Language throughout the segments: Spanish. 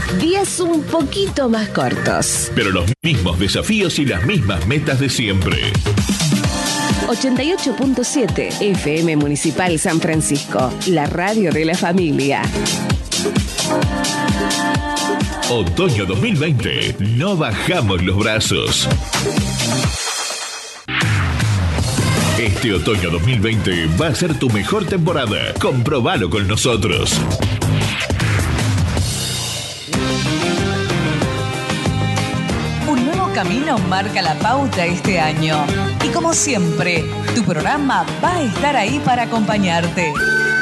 Días un poquito más cortos. Pero los mismos desafíos y las mismas metas de siempre. 88.7 FM Municipal San Francisco, la radio de la familia. Otoño 2020, no bajamos los brazos. Este otoño 2020 va a ser tu mejor temporada. Comprobalo con nosotros. Un nuevo camino marca la pauta este año. Y como siempre, tu programa va a estar ahí para acompañarte.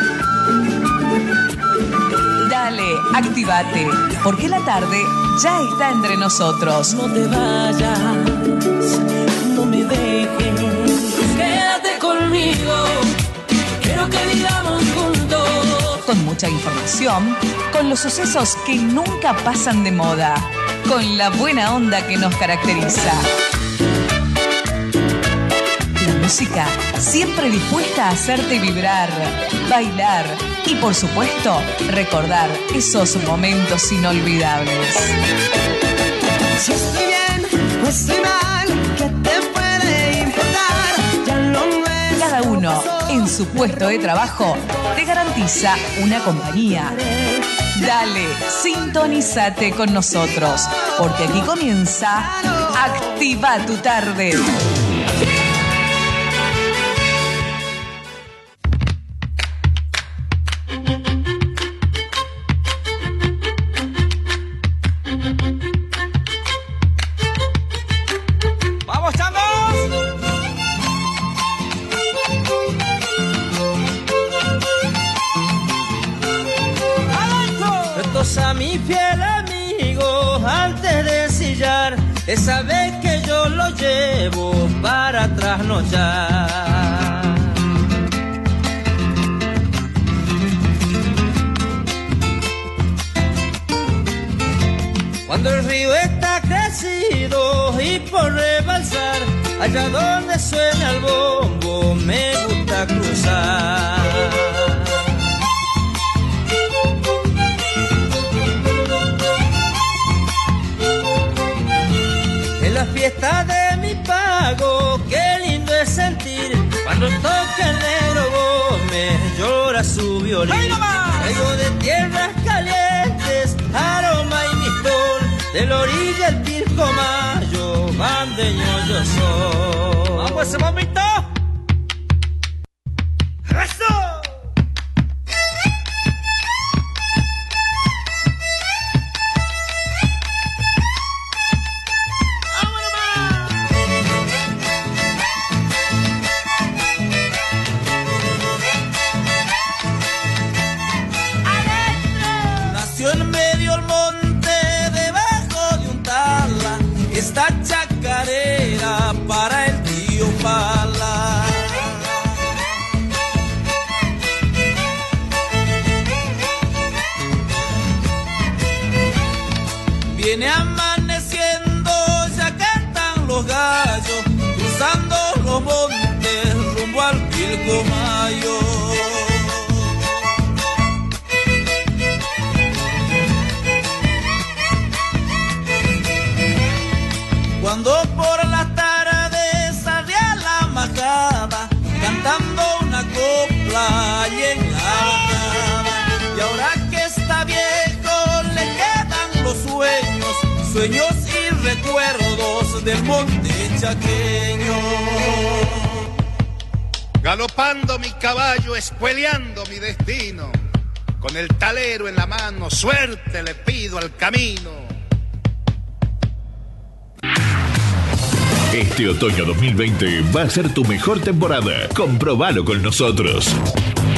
Dale, activate, porque la tarde ya está entre nosotros. No te vayas, no me dejes, quédate conmigo, quiero que vivamos juntos. Con mucha información, con los sucesos que nunca pasan de moda, con la buena onda que nos caracteriza. La música siempre dispuesta a hacerte vibrar, bailar y, por supuesto, recordar esos momentos inolvidables. Si estoy bien o estoy mal, ¿qué te puede importar? Ya lo nuestro. Cada uno, en su puesto de trabajo, te garantiza una compañía. Dale, sintonízate con nosotros, porque aquí comienza Activa tu tarde. A mi fiel amigo, antes de sillar, esa vez que yo lo llevo para trasnochar. Cuando el río está crecido y por rebalsar, allá donde suena el bombo me gusta cruzar. La fiesta de mi pago, qué lindo es sentir cuando toca el negro Gómez, llora su violín. Traigo de tierras calientes, aroma y mistol, de la orilla el Pilcomayo, bandeño yo soy. ¡Vamos ese momento! ¡Eso! Esta chacarera para el tío Pala. Viene amaneciendo, ya cantan los gallos, cruzando los montes rumbo al Pilcomayo. Cuando por las tardes salía la majada, cantando una copla allí en la bajada. Y ahora que está viejo le quedan los sueños y recuerdos del monte chaqueño. Galopando mi caballo, escueleando mi destino, con el talero en la mano, suerte le pido al camino. Este otoño 2020 va a ser tu mejor temporada. Comprobalo con nosotros.